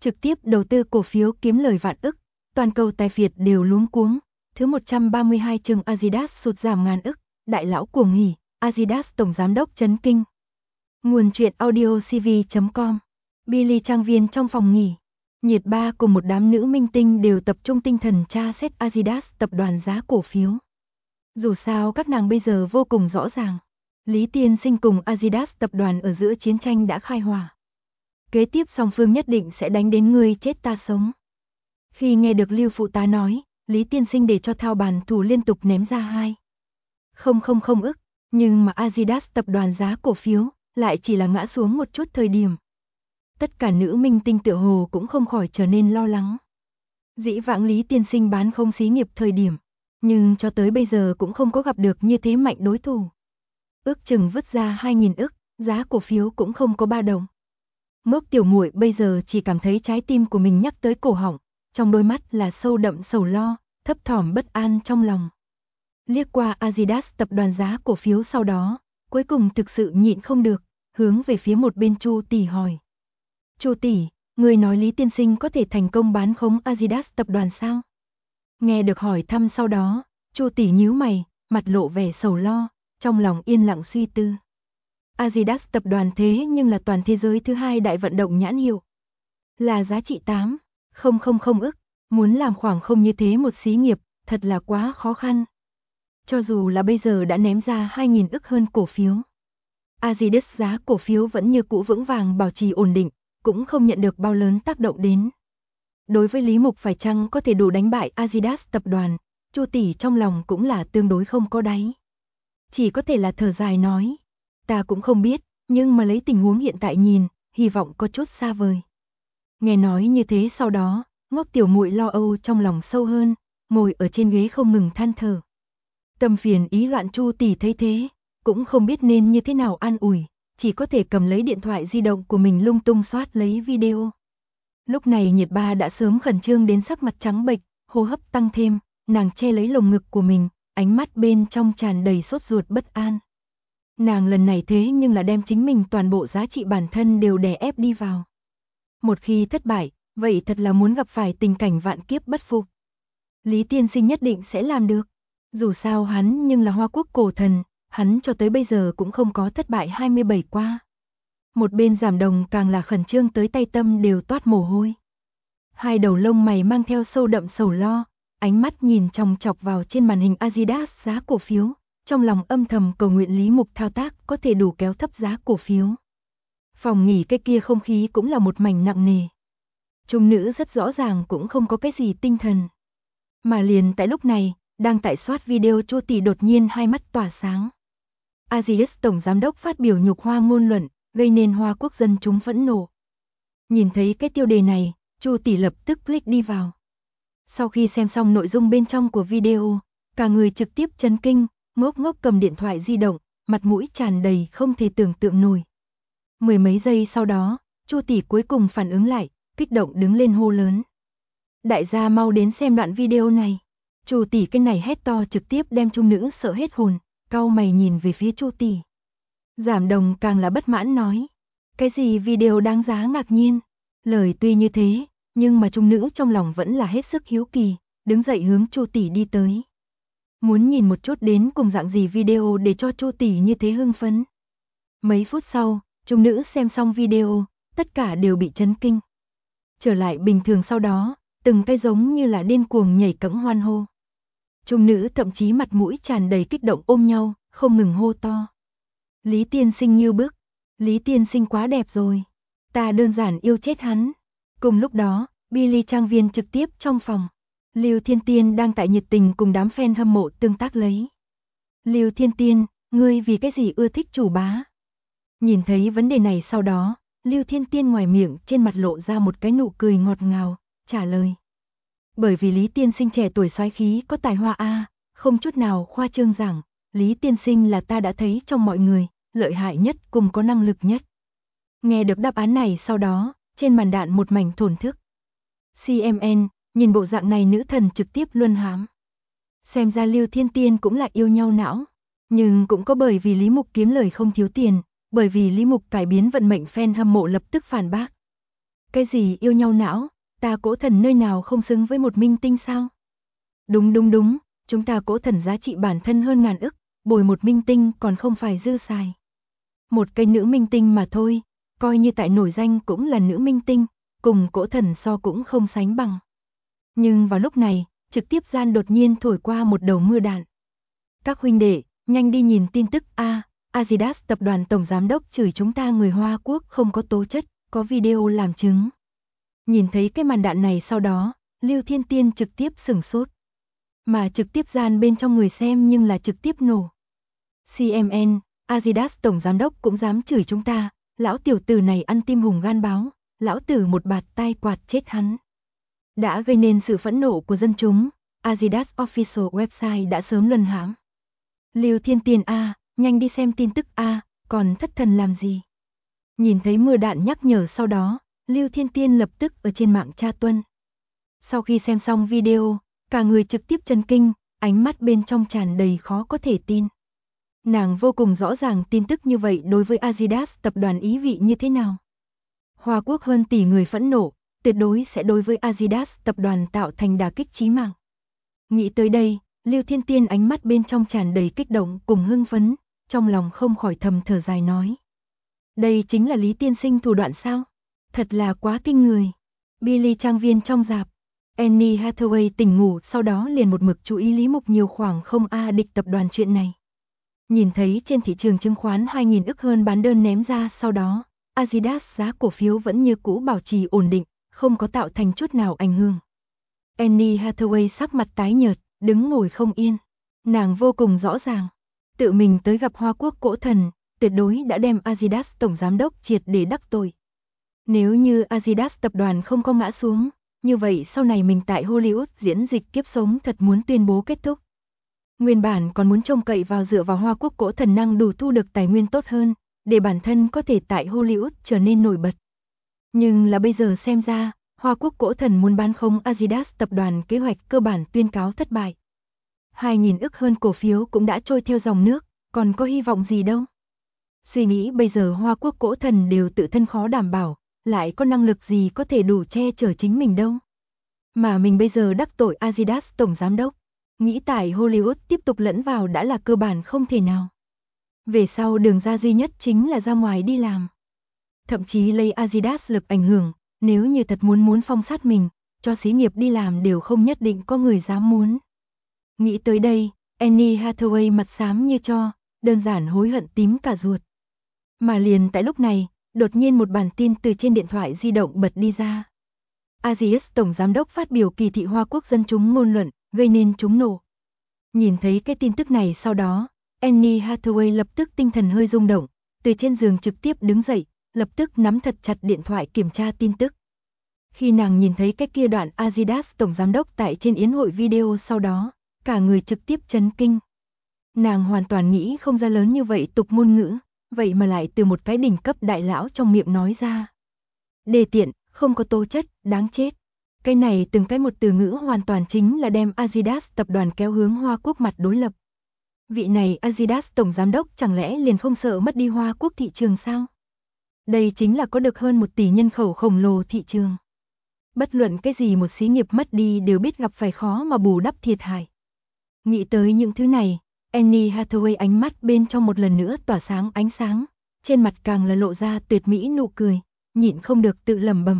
trực tiếp đầu tư cổ phiếu kiếm lời vạn ức, toàn cầu tài phiệt đều luống cuống. Thứ 132 chương Adidas sụt giảm ngàn ức, đại lão cuồng hỉ, Adidas tổng giám đốc chấn kinh. Nguồn truyện audio cv.com. Billy trang viên trong phòng nghỉ. Nhiệt Ba cùng một đám nữ minh tinh đều tập trung tinh thần tra xét Adidas tập đoàn giá cổ phiếu. Dù sao các nàng bây giờ vô cùng rõ ràng. Lý Tiên Sinh cùng Adidas tập đoàn ở giữa chiến tranh đã khai hỏa. Kế tiếp song phương nhất định sẽ đánh đến ngươi chết ta sống. Khi nghe được Lưu phụ tá nói, Lý Tiên Sinh để cho thao bàn thủ liên tục ném ra 2,000 ức, nhưng mà Adidas tập đoàn giá cổ phiếu lại chỉ là ngã xuống một chút thời điểm. Tất cả nữ minh tinh tựa hồ cũng không khỏi trở nên lo lắng. Dĩ vãng Lý Tiên Sinh bán không xí nghiệp thời điểm, nhưng cho tới bây giờ cũng không có gặp được như thế mạnh đối thủ. Ước chừng vứt ra 2.000 ức, giá cổ phiếu cũng không có ba đồng. Ngốc tiểu muội bây giờ chỉ cảm thấy trái tim của mình nhắc tới cổ họng, trong đôi mắt là sâu đậm sầu lo, thấp thỏm bất an trong lòng. Liếc qua Adidas tập đoàn giá cổ phiếu sau đó, cuối cùng thực sự nhịn không được, hướng về phía một bên Chu tỷ hỏi. Chu tỷ, người nói Lý Tiên Sinh có thể thành công bán khống Adidas tập đoàn sao? Nghe được hỏi thăm sau đó, Chu tỷ nhíu mày, mặt lộ vẻ sầu lo, trong lòng yên lặng suy tư. Adidas tập đoàn thế nhưng là toàn thế giới thứ 2 đại vận động nhãn hiệu. Là giá trị 8,000 ức, muốn làm khoảng không như thế một xí nghiệp, thật là quá khó khăn. Cho dù là bây giờ đã ném ra 2.000 ức hơn cổ phiếu. Adidas giá cổ phiếu vẫn như cũ vững vàng bảo trì ổn định, cũng không nhận được bao lớn tác động đến. Đối với Lý Mục phải chăng có thể đủ đánh bại Adidas tập đoàn, Chu tỷ trong lòng cũng là tương đối không có đáy. Chỉ có thể là thở dài nói, ta cũng không biết, nhưng mà lấy tình huống hiện tại nhìn, hy vọng có chút xa vời. Nghe nói như thế sau đó, Ngốc tiểu muội lo âu trong lòng sâu hơn, ngồi ở trên ghế không ngừng than thở. Tâm phiền ý loạn Chu tỷ thấy thế, cũng không biết nên như thế nào an ủi, chỉ có thể cầm lấy điện thoại di động của mình lung tung soát lấy video. Lúc này Nhiệt Ba đã sớm khẩn trương đến sắc mặt trắng bệch, hô hấp tăng thêm, nàng che lấy lồng ngực của mình, ánh mắt bên trong tràn đầy sốt ruột bất an. Nàng lần này thế nhưng là đem chính mình toàn bộ giá trị bản thân đều đè ép đi vào. Một khi thất bại, vậy thật là muốn gặp phải tình cảnh vạn kiếp bất phục. Lý Tiên Sinh nhất định sẽ làm được. Dù sao hắn nhưng là Hoa Quốc cổ thần, hắn cho tới bây giờ cũng không có thất bại 27 qua. Một bên Giảm Đồng càng là khẩn trương tới tay tâm đều toát mồ hôi. Hai đầu lông mày mang theo sâu đậm sầu lo, ánh mắt nhìn chòng chọc vào trên màn hình Adidas giá cổ phiếu, trong lòng âm thầm cầu nguyện Lý Mục thao tác có thể đủ kéo thấp giá cổ phiếu. Phòng nghỉ cái kia không khí cũng là một mảnh nặng nề. Trung nữ rất rõ ràng cũng không có cái gì tinh thần. Mà liền tại lúc này, đang tại soát video Chu tỷ đột nhiên hai mắt tỏa sáng. Adidas tổng giám đốc phát biểu nhục hoa ngôn luận, gây nên Hoa Quốc dân chúng phẫn nộ. Nhìn thấy cái tiêu đề này, Chu tỷ lập tức click đi vào. Sau khi xem xong nội dung bên trong của video, cả người trực tiếp chấn kinh, ngốc ngốc cầm điện thoại di động, mặt mũi tràn đầy không thể tưởng tượng nổi. Mười mấy giây sau đó, Chu tỷ cuối cùng phản ứng lại, kích động đứng lên hô lớn. Đại gia mau đến xem đoạn video này. Chu tỷ cái này hét to trực tiếp đem trung nữ sợ hết hồn, cau mày nhìn về phía Chu tỷ. Giảm Đồng càng là bất mãn nói, cái gì video đáng giá ngạc nhiên. Lời tuy như thế, nhưng mà trung nữ trong lòng vẫn là hết sức hiếu kỳ, đứng dậy hướng Chu tỷ đi tới. Muốn nhìn một chút đến cùng dạng gì video để cho Chu tỷ như thế hưng phấn. Mấy phút sau, trung nữ xem xong video, tất cả đều bị chấn kinh. Trở lại bình thường sau đó, từng cái giống như là điên cuồng nhảy cẫng hoan hô. Trung nữ thậm chí mặt mũi tràn đầy kích động ôm nhau, không ngừng hô to. Lý Tiên Sinh như bức, Lý Tiên Sinh quá đẹp rồi, ta đơn giản yêu chết hắn. Cùng lúc đó, Billy trang viên trực tiếp trong phòng. Lưu Thiên Tiên đang tại nhiệt tình cùng đám fan hâm mộ tương tác lấy. Lưu Thiên Tiên, ngươi vì cái gì ưa thích chủ bá? Nhìn thấy vấn đề này sau đó, Lưu Thiên Tiên ngoài miệng trên mặt lộ ra một cái nụ cười ngọt ngào, trả lời. Bởi vì Lý Tiên Sinh trẻ tuổi soái khí có tài hoa a, không chút nào khoa trương rằng, Lý Tiên Sinh là ta đã thấy trong mọi người, lợi hại nhất cùng có năng lực nhất. Nghe được đáp án này sau đó, trên màn đạn một mảnh thổn thức. CMN, nhìn bộ dạng này nữ thần trực tiếp luân hãm. Xem ra Lưu Thiên Tiên cũng là yêu nhau não, nhưng cũng có bởi vì Lý Mục kiếm lời không thiếu tiền, bởi vì Lý Mục cải biến vận mệnh fan hâm mộ lập tức phản bác. Cái gì yêu nhau não, ta Cỗ Thần nơi nào không xứng với một minh tinh sao? Đúng, chúng ta Cỗ Thần giá trị bản thân hơn ngàn ức, bồi một minh tinh còn không phải dư xài. Một cái nữ minh tinh mà thôi, coi như tại nổi danh cũng là nữ minh tinh, cùng Cỗ Thần so cũng không sánh bằng. Nhưng vào lúc này, trực tiếp gian đột nhiên thổi qua một đầu mưa đạn. Các huynh đệ, nhanh đi nhìn tin tức a, Adidas tập đoàn tổng giám đốc chửi chúng ta người Hoa Quốc không có tố chất, có video làm chứng. Nhìn thấy cái màn đạn này sau đó, Lưu Thiên Tiên trực tiếp sửng sốt. Mà trực tiếp gian bên trong người xem nhưng là trực tiếp nổ. CMN, Adidas tổng giám đốc cũng dám chửi chúng ta, lão tiểu tử này ăn tim hùng gan báo, lão tử một bạt tai quạt chết hắn. Đã gây nên sự phẫn nộ của dân chúng, Adidas Official Website đã sớm luân hãm. Lưu Thiên Tiên a, nhanh đi xem tin tức a, còn thất thần làm gì? Nhìn thấy mưa đạn nhắc nhở sau đó, Lưu Thiên Tiên lập tức ở trên mạng tra tuân. Sau khi xem xong video, cả người trực tiếp chấn kinh, ánh mắt bên trong tràn đầy khó có thể tin. Nàng vô cùng rõ ràng tin tức như vậy đối với Adidas tập đoàn ý vị như thế nào. Hoa Quốc hơn tỷ người phẫn nộ, tuyệt đối sẽ đối với Adidas tập đoàn tạo thành đả kích chí mạng. Nghĩ tới đây, Lưu Thiên Tiên ánh mắt bên trong tràn đầy kích động cùng hưng phấn, trong lòng không khỏi thầm thở dài nói. Đây chính là Lý tiên sinh thủ đoạn sao? Thật là quá kinh người. Billy trang viên trong rạp. Anne Hathaway tỉnh ngủ sau đó liền một mực chú ý Lý Mục nhiều khoảng không địch tập đoàn chuyện này. Nhìn thấy trên thị trường chứng khoán 2.000 ức hơn bán đơn ném ra sau đó, Adidas giá cổ phiếu vẫn như cũ bảo trì ổn định, không có tạo thành chút nào ảnh hưởng. Anne Hathaway sắc mặt tái nhợt, đứng ngồi không yên. Nàng vô cùng rõ ràng, tự mình tới gặp Hoa Quốc Cỗ Thần, tuyệt đối đã đem Adidas tổng giám đốc triệt để đắc tội. Nếu như Adidas tập đoàn không có ngã xuống, như vậy sau này mình tại Hollywood diễn dịch kiếp sống thật muốn tuyên bố kết thúc. Nguyên bản còn muốn trông cậy vào dựa vào Hoa Quốc Cỗ Thần năng đủ thu được tài nguyên tốt hơn, để bản thân có thể tại Hollywood trở nên nổi bật. Nhưng là bây giờ xem ra, Hoa Quốc Cỗ Thần muốn bán khống Adidas tập đoàn kế hoạch cơ bản tuyên cáo thất bại. 2.000 ức hơn cổ phiếu cũng đã trôi theo dòng nước, còn có hy vọng gì đâu. Suy nghĩ bây giờ Hoa Quốc Cỗ Thần đều tự thân khó đảm bảo, lại có năng lực gì có thể đủ che chở chính mình đâu. Mà mình bây giờ đắc tội Adidas tổng giám đốc, nghĩ tại Hollywood tiếp tục lẫn vào đã là cơ bản không thể nào. Về sau đường ra duy nhất chính là ra ngoài đi làm. Thậm chí lấy Adidas lực ảnh hưởng, nếu như thật muốn phong sát mình, cho xí nghiệp đi làm đều không nhất định có người dám muốn. Nghĩ tới đây, Anne Hathaway mặt xám như tro, đơn giản hối hận tím cả ruột. Mà liền tại lúc này, đột nhiên một bản tin từ trên điện thoại di động bật đi ra. Adidas tổng giám đốc phát biểu kỳ thị Hoa Quốc dân chúng ngôn luận, gây nên chúng nổ. Nhìn thấy cái tin tức này sau đó, Anne Hathaway lập tức tinh thần hơi rung động, từ trên giường trực tiếp đứng dậy, lập tức nắm thật chặt điện thoại kiểm tra tin tức. Khi nàng nhìn thấy cái kia đoạn Adidas tổng giám đốc tại trên yến hội video sau đó, cả người trực tiếp chấn kinh. Nàng hoàn toàn nghĩ không ra lớn như vậy tục ngôn ngữ, vậy mà lại từ một cái đỉnh cấp đại lão trong miệng nói ra. Đề tiện, không có tố chất, đáng chết. Cái này từng cái một từ ngữ hoàn toàn chính là đem Adidas tập đoàn kéo hướng Hoa Quốc mặt đối lập. Vị này Adidas tổng giám đốc chẳng lẽ liền không sợ mất đi Hoa Quốc thị trường sao? Đây chính là có được hơn 1 tỷ nhân khẩu khổng lồ thị trường. Bất luận cái gì một xí nghiệp mất đi đều biết gặp phải khó mà bù đắp thiệt hại. Nghĩ tới những thứ này, Anne Hathaway ánh mắt bên trong một lần nữa tỏa sáng ánh sáng, trên mặt càng là lộ ra tuyệt mỹ nụ cười, nhịn không được tự lẩm bẩm.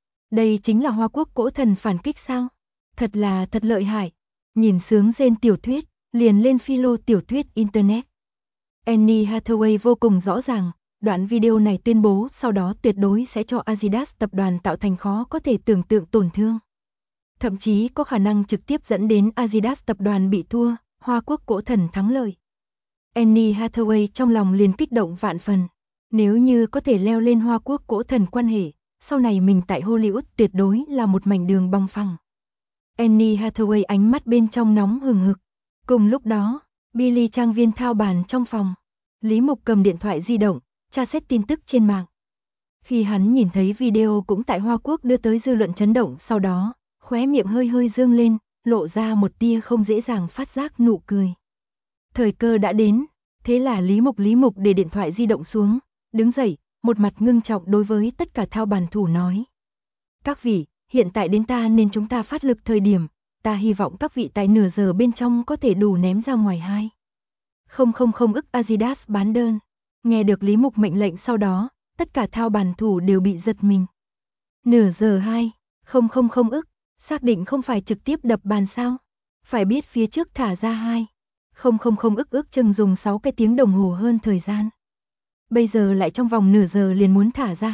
Đây chính là Hoa Quốc Cỗ Thần phản kích sao? Thật lợi hại. Nhìn sướng rên tiểu thuyết, liền lên philo tiểu thuyết internet. Anne Hathaway vô cùng rõ ràng, đoạn video này tuyên bố sau đó tuyệt đối sẽ cho Adidas tập đoàn tạo thành khó có thể tưởng tượng tổn thương. Thậm chí có khả năng trực tiếp dẫn đến Adidas tập đoàn bị thua, Hoa Quốc Cỗ Thần thắng lợi. Anne Hathaway trong lòng liền kích động vạn phần. Nếu như có thể leo lên Hoa Quốc Cỗ Thần quan hệ, sau này mình tại Hollywood tuyệt đối là một mảnh đường bằng phẳng. Anne Hathaway ánh mắt bên trong nóng hừng hực. Cùng lúc đó, Billy trang viên thao bàn trong phòng. Lý Mục cầm điện thoại di động, tra xét tin tức trên mạng. Khi hắn nhìn thấy video cũng tại Hoa Quốc đưa tới dư luận chấn động sau đó, khóe miệng hơi dương lên, lộ ra một tia không dễ dàng phát giác nụ cười. Thời cơ đã đến, thế là Lý Mục để điện thoại di động xuống, đứng dậy, một mặt ngưng trọng đối với tất cả thao bàn thủ nói. Các vị, hiện tại đến ta nên chúng ta phát lực thời điểm, ta hy vọng các vị tại nửa giờ bên trong có thể đủ ném ra ngoài 2,000 ức Adidas bán đơn. Nghe được Lý Mục mệnh lệnh sau đó, tất cả thao bàn thủ đều bị giật mình. Nửa giờ 2,000 ức, xác định không phải trực tiếp đập bàn sao? Phải biết phía trước thả ra 2,000 ức ước chừng dùng 6 cái tiếng đồng hồ hơn thời gian. Bây giờ lại trong vòng nửa giờ liền muốn thả ra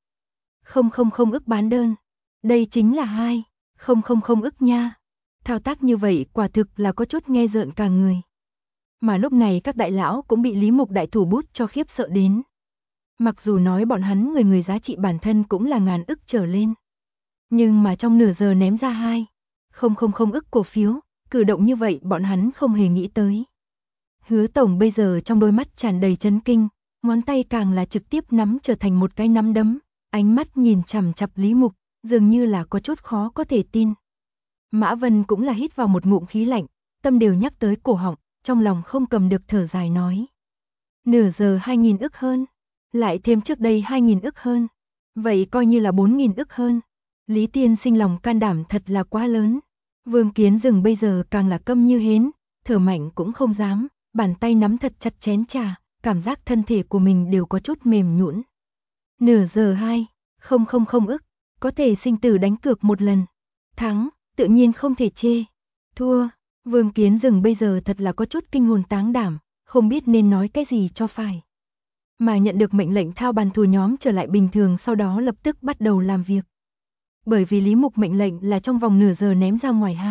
2,000 ức bán đơn. Đây chính là 2,000 ức nha. Thao tác như vậy quả thực là có chút nghe rợn cả người. Mà lúc này các đại lão cũng bị Lý Mục đại thủ bút cho khiếp sợ đến. Mặc dù nói bọn hắn người giá trị bản thân cũng là ngàn ức trở lên. Nhưng mà trong nửa giờ ném ra 2,000 ức cổ phiếu, cử động như vậy bọn hắn không hề nghĩ tới. Hứa tổng bây giờ trong đôi mắt tràn đầy chấn kinh, ngón tay càng là trực tiếp nắm trở thành một cái nắm đấm, ánh mắt nhìn chằm chằm Lý Mục, dường như là có chút khó có thể tin. Mã Vân cũng là hít vào một ngụm khí lạnh, tâm đều nhắc tới cổ họng, trong lòng không cầm được thở dài nói. Nửa giờ 2.000 ức hơn, lại thêm trước đây 2.000 ức hơn, vậy coi như là 4.000 ức hơn. Lý Tiên Sinh lòng can đảm thật là quá lớn. Vương Kiến Dừng bây giờ càng là câm như hến, thở mạnh cũng không dám, bàn tay nắm thật chặt chén trà, cảm giác thân thể của mình đều có chút mềm nhũn. Nửa giờ 2,000 ức, có thể sinh tử đánh cược một lần. Thắng, tự nhiên không thể chê. Thua, Vương Kiến Dừng bây giờ thật là có chút kinh hồn táng đảm, không biết nên nói cái gì cho phải. Mà nhận được mệnh lệnh thao bàn thủ nhóm trở lại bình thường, sau đó lập tức bắt đầu làm việc. Bởi vì Lý Mục mệnh lệnh là trong vòng nửa giờ ném ra ngoài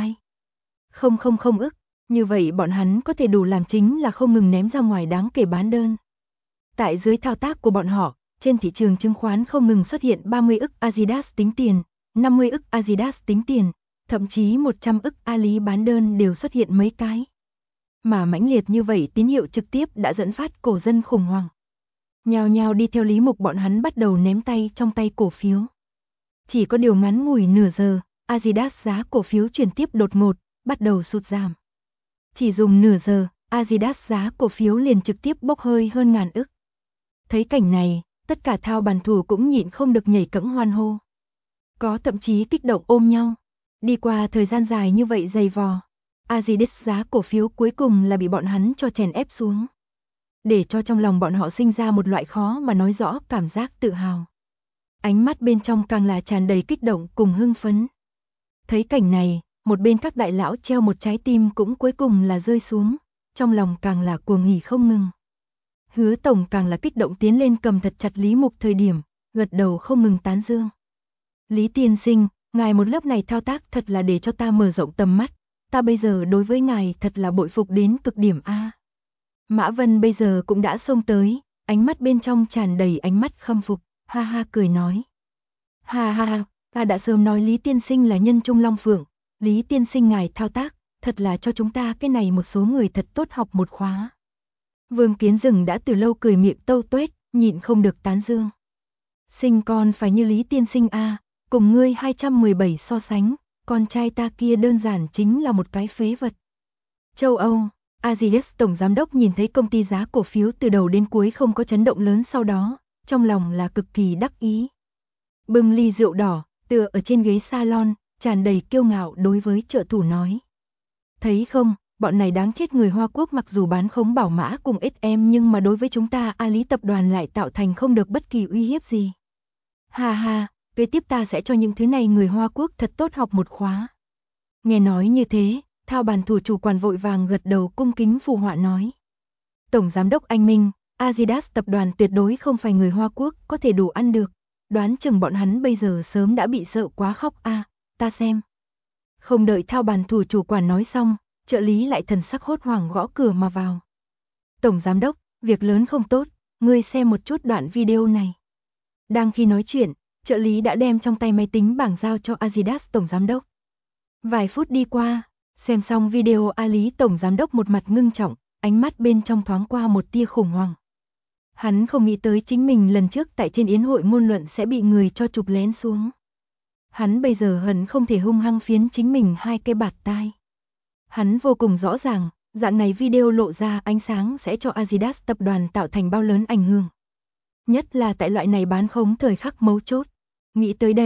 2,000 ức, như vậy bọn hắn có thể đủ làm chính là không ngừng ném ra ngoài đáng kể bán đơn. Tại dưới thao tác của bọn họ, trên thị trường chứng khoán không ngừng xuất hiện 30 ức Adidas tính tiền, 50 ức Adidas tính tiền, thậm chí 100 ức Ali bán đơn đều xuất hiện mấy cái. Mà mãnh liệt như vậy tín hiệu trực tiếp đã dẫn phát cổ dân khủng hoảng. Nhào nhào đi theo Lý Mục, bọn hắn bắt đầu ném tay trong tay cổ phiếu. Chỉ có điều ngắn ngủi nửa giờ, Adidas giá cổ phiếu chuyển tiếp đột ngột, bắt đầu sụt giảm. Chỉ dùng nửa giờ, Adidas giá cổ phiếu liền trực tiếp bốc hơi hơn ngàn ức. Thấy cảnh này, tất cả thao bàn thủ cũng nhịn không được nhảy cẫng hoan hô. Có thậm chí kích động ôm nhau. Đi qua thời gian dài như vậy dày vò, Adidas giá cổ phiếu cuối cùng là bị bọn hắn cho chèn ép xuống. Để cho trong lòng bọn họ sinh ra một loại khó mà nói rõ cảm giác tự hào. Ánh mắt bên trong càng là tràn đầy kích động cùng hưng phấn. Thấy cảnh này, một bên các đại lão treo một trái tim cũng cuối cùng là rơi xuống, trong lòng càng là cuồng hỉ không ngừng. Hứa tổng càng là kích động tiến lên cầm thật chặt Lý Mục thời điểm, gật đầu không ngừng tán dương. Lý tiên sinh, ngài một lớp này thao tác thật là để cho ta mở rộng tầm mắt, ta bây giờ đối với ngài thật là bội phục đến cực điểm a. Mã Vân bây giờ cũng đã xông tới, ánh mắt bên trong tràn đầy ánh mắt khâm phục, ha ha cười nói. Ha ha ha, ta đã sớm nói Lý tiên sinh là nhân trung long phượng, Lý tiên sinh ngài thao tác, thật là cho chúng ta cái này một số người thật tốt học một khóa. Vương Kiến Dừng đã từ lâu cười miệng tâu tuét, nhịn không được tán dương. Sinh con phải như Lý tiên sinh a, cùng ngươi 217 so sánh, con trai ta kia đơn giản chính là một cái phế vật. Châu Âu, Adidas tổng giám đốc nhìn thấy công ty giá cổ phiếu từ đầu đến cuối không có chấn động lớn sau đó, trong lòng là cực kỳ đắc ý. Bưng ly rượu đỏ, tựa ở trên ghế salon, tràn đầy kiêu ngạo đối với trợ thủ nói. Thấy không, bọn này đáng chết, người Hoa Quốc mặc dù bán khống bảo mã cùng SM nhưng mà đối với chúng ta Ali tập đoàn lại tạo thành không được bất kỳ uy hiếp gì. Ha ha, kế tiếp ta sẽ cho những thứ này người Hoa Quốc thật tốt học một khóa. Nghe nói như thế, thao bàn thủ chủ quản vội vàng gật đầu cung kính phù họa nói. Tổng giám đốc anh minh, Adidas tập đoàn tuyệt đối không phải người Hoa Quốc có thể đủ ăn được. Đoán chừng bọn hắn bây giờ sớm đã bị sợ quá khóc a, ta xem. Không đợi thao bàn thủ chủ quản nói xong, trợ lý lại thần sắc hốt hoảng gõ cửa mà vào. Tổng giám đốc, việc lớn không tốt, ngươi xem một chút đoạn video này. Đang khi nói chuyện, trợ lý đã đem trong tay máy tính bảng giao cho Adidas tổng giám đốc. Vài phút đi qua, xem xong video Ali tổng giám đốc một mặt ngưng trọng, ánh mắt bên trong thoáng qua một tia khủng hoảng. Hắn không nghĩ tới chính mình lần trước tại trên yến hội ngôn luận sẽ bị người cho chụp lén xuống. Hắn bây giờ hận không thể hung hăng phiến chính mình 2 cái bạt tai. Hắn vô cùng rõ ràng, dạng này video lộ ra ánh sáng sẽ cho Adidas tập đoàn tạo thành bao lớn ảnh hưởng. Nhất là tại loại này bán khống thời khắc mấu chốt. Nghĩ tới đây,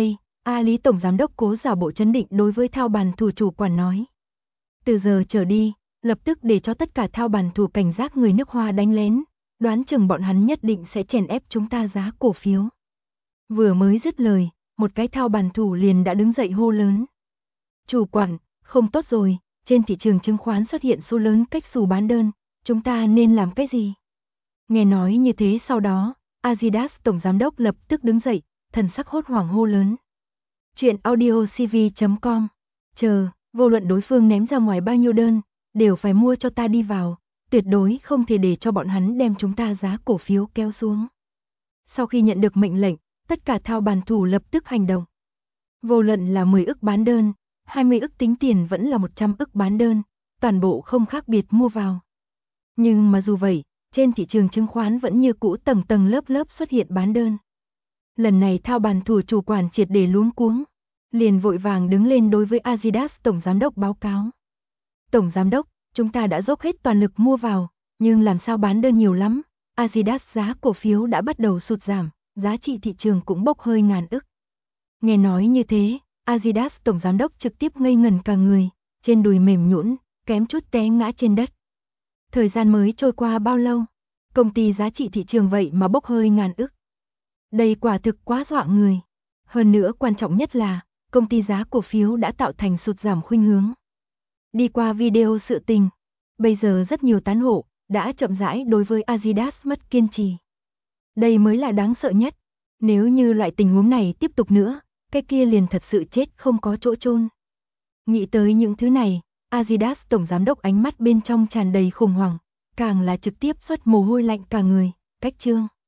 Lý tổng giám đốc cố giả bộ trấn định đối với thao bàn thủ chủ quản nói. Từ giờ trở đi, lập tức để cho tất cả thao bàn thủ cảnh giác người nước Hoa đánh lén, đoán chừng bọn hắn nhất định sẽ chèn ép chúng ta giá cổ phiếu. Vừa mới dứt lời, một cái thao bàn thủ liền đã đứng dậy hô lớn. Chủ quản, không tốt rồi, trên thị trường chứng khoán xuất hiện số lớn cách xù bán đơn, chúng ta nên làm cái gì? Nghe nói như thế sau đó, Adidas tổng giám đốc lập tức đứng dậy, thần sắc hốt hoảng hô lớn. Chuyện audiocv.com. Chờ, vô luận đối phương ném ra ngoài bao nhiêu đơn, đều phải mua cho ta đi vào, tuyệt đối không thể để cho bọn hắn đem chúng ta giá cổ phiếu kéo xuống. Sau khi nhận được mệnh lệnh, tất cả thao bàn thủ lập tức hành động. Vô luận là 10 ức bán đơn, 20 ức tính tiền vẫn là 100 ức bán đơn, toàn bộ không khác biệt mua vào. Nhưng mà dù vậy, trên thị trường chứng khoán vẫn như cũ tầng tầng lớp lớp xuất hiện bán đơn. Lần này thao bàn thủ chủ quản triệt để luống cuống, liền vội vàng đứng lên đối với Adidas tổng giám đốc báo cáo. Tổng giám đốc, chúng ta đã dốc hết toàn lực mua vào, nhưng làm sao bán đơn nhiều lắm, Adidas giá cổ phiếu đã bắt đầu sụt giảm, giá trị thị trường cũng bốc hơi ngàn ức. Nghe nói như thế, Adidas tổng giám đốc trực tiếp ngây ngẩn cả người, trên đùi mềm nhũn, kém chút té ngã trên đất. Thời gian mới trôi qua bao lâu, công ty giá trị thị trường vậy mà bốc hơi ngàn ức. Đây quả thực quá dọa người. Hơn nữa quan trọng nhất là, công ty giá cổ phiếu đã tạo thành sụt giảm khuynh hướng. Đi qua video sự tình, bây giờ rất nhiều tán hộ đã chậm rãi đối với Adidas mất kiên trì. Đây mới là đáng sợ nhất. Nếu như loại tình huống này tiếp tục nữa, cái kia liền thật sự chết không có chỗ chôn. Nghĩ tới những thứ này, Adidas tổng giám đốc ánh mắt bên trong tràn đầy khủng hoảng, càng là trực tiếp xuất mồ hôi lạnh cả người. Cách chương